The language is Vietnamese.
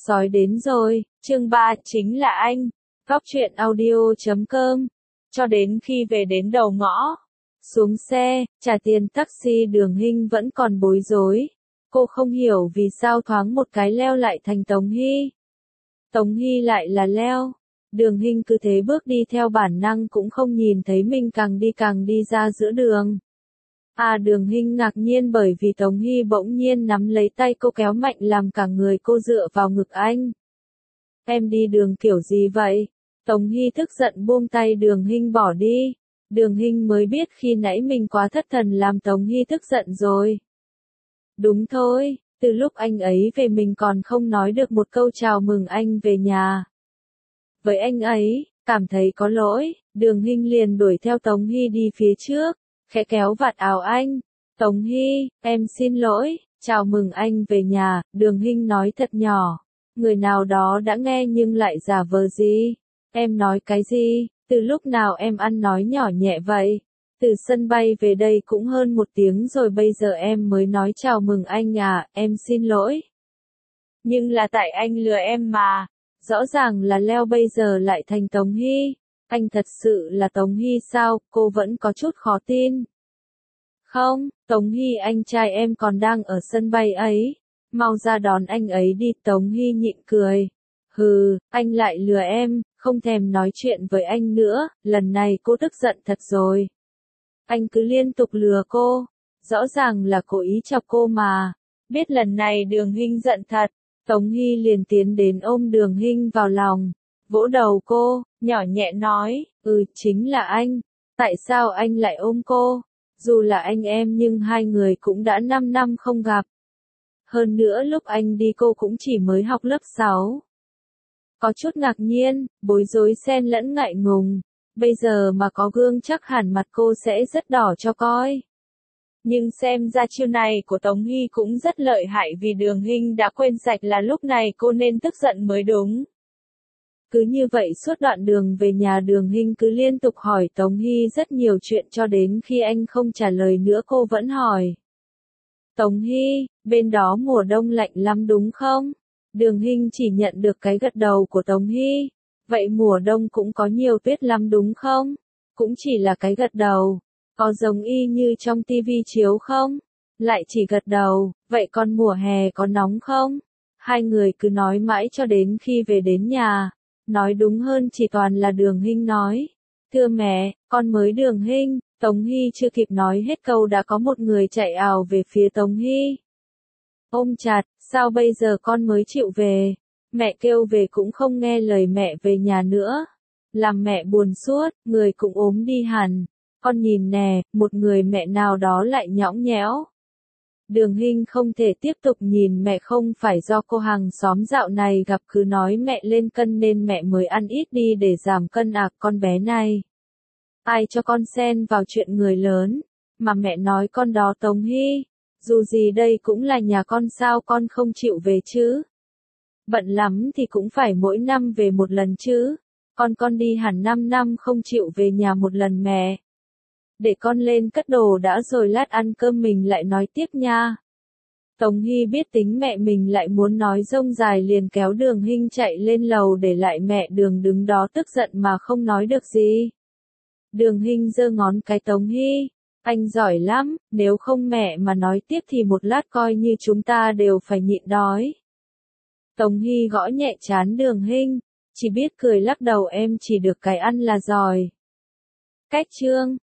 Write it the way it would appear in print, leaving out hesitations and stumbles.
Sói đến rồi, chương 3 chính là anh. Góc truyện audio.com. Cho đến khi về đến đầu ngõ, xuống xe, trả tiền taxi, Đường Hinh vẫn còn bối rối. Cô không hiểu vì sao thoáng một cái leo lại thành Tống Hy. Tống Hy lại là leo. Đường Hinh cứ thế bước đi theo bản năng cũng không nhìn thấy mình càng đi ra giữa đường. Đường Hinh ngạc nhiên bởi vì Tống Hy bỗng nhiên nắm lấy tay cô kéo mạnh làm cả người cô dựa vào ngực anh. Em đi đường kiểu gì vậy? Tống Hy tức giận buông tay Đường Hinh bỏ đi. Đường Hinh mới biết khi nãy mình quá thất thần làm Tống Hy tức giận rồi. Đúng thôi, từ lúc anh ấy về mình còn không nói được một câu chào mừng anh về nhà. Với anh ấy, cảm thấy có lỗi, Đường Hinh liền đuổi theo Tống Hy đi phía trước, khẽ kéo vạt áo anh. Tống Hy, em xin lỗi, chào mừng anh về nhà, Đường Hinh nói thật nhỏ. Người nào đó đã nghe nhưng lại giả vờ gì? Em nói cái gì? Từ lúc nào em ăn nói nhỏ nhẹ vậy? Từ sân bay về đây cũng hơn 1 tiếng rồi bây giờ em mới nói chào mừng anh à, em xin lỗi. Nhưng là tại anh lừa em mà. Rõ ràng là leo bây giờ lại thành Tống Hy. Anh thật sự là Tống Hy sao? Cô vẫn có chút khó tin. Không, Tống Hy anh trai em còn đang ở sân bay ấy. Mau ra đón anh ấy đi, Tống Hy nhịn cười. Hừ, anh lại lừa em, không thèm nói chuyện với anh nữa, lần này cô tức giận thật rồi. Anh cứ liên tục lừa cô, rõ ràng là cố ý chọc cô mà. Biết lần này Đường Hinh giận thật, Tống Hy liền tiến đến ôm Đường Hinh vào lòng, vỗ đầu cô, nhỏ nhẹ nói, chính là anh, tại sao anh lại ôm cô? Dù là anh em nhưng hai người cũng đã 5 năm không gặp. Hơn nữa lúc anh đi cô cũng chỉ mới học lớp 6. Có chút ngạc nhiên, bối rối xen lẫn ngại ngùng. Bây giờ mà có gương chắc hẳn mặt cô sẽ rất đỏ cho coi. Nhưng xem ra chiêu này của Tống Hy cũng rất lợi hại vì Đường Hinh đã quên sạch là lúc này cô nên tức giận mới đúng. Cứ như vậy suốt đoạn đường về nhà Đường Hinh cứ liên tục hỏi Tống Hy rất nhiều chuyện cho đến khi anh không trả lời nữa cô vẫn hỏi. Tống Hy, bên đó mùa đông lạnh lắm đúng không? Đường Hinh chỉ nhận được cái gật đầu của Tống Hy. Vậy mùa đông cũng có nhiều tuyết lắm đúng không? Cũng chỉ là cái gật đầu. Có giống y như trong tivi chiếu không? Lại chỉ gật đầu. Vậy còn mùa hè có nóng không? Hai người cứ nói mãi cho đến khi về đến nhà. Nói đúng hơn chỉ toàn là Đường Hinh nói. Thưa mẹ, con mới Đường Hinh. Tống Hy chưa kịp nói hết câu đã có một người chạy ào về phía Tống Hy. Ôm chặt, sao bây giờ con mới chịu về? Mẹ kêu về cũng không nghe lời mẹ về nhà nữa. Làm mẹ buồn suốt, người cũng ốm đi hẳn. Con nhìn nè, một người mẹ nào đó lại nhõng nhẽo. Đường Hinh không thể tiếp tục nhìn mẹ không phải do cô hàng xóm dạo này gặp cứ nói mẹ lên cân nên mẹ mới ăn ít đi để giảm cân con bé này. Ai cho con xen vào chuyện người lớn, mà mẹ nói con đó Tống Hy. Dù gì đây cũng là nhà con sao con không chịu về chứ? Bận lắm thì cũng phải mỗi năm về một lần chứ. Con đi hẳn 5 năm không chịu về nhà một lần mẹ. Để con lên cất đồ đã rồi lát ăn cơm mình lại nói tiếp nha. Tống Hy biết tính mẹ mình lại muốn nói rông dài liền kéo Đường Hinh chạy lên lầu để lại mẹ Đường đứng đó tức giận mà không nói được gì. Đường Hinh giơ ngón cái Tống Hy. Anh giỏi lắm, nếu không mẹ mà nói tiếp thì một lát coi như chúng ta đều phải nhịn đói. Tống Hy gõ nhẹ trán Đường Hinh, chỉ biết cười lắc đầu em chỉ được cái ăn là giỏi. Cách chương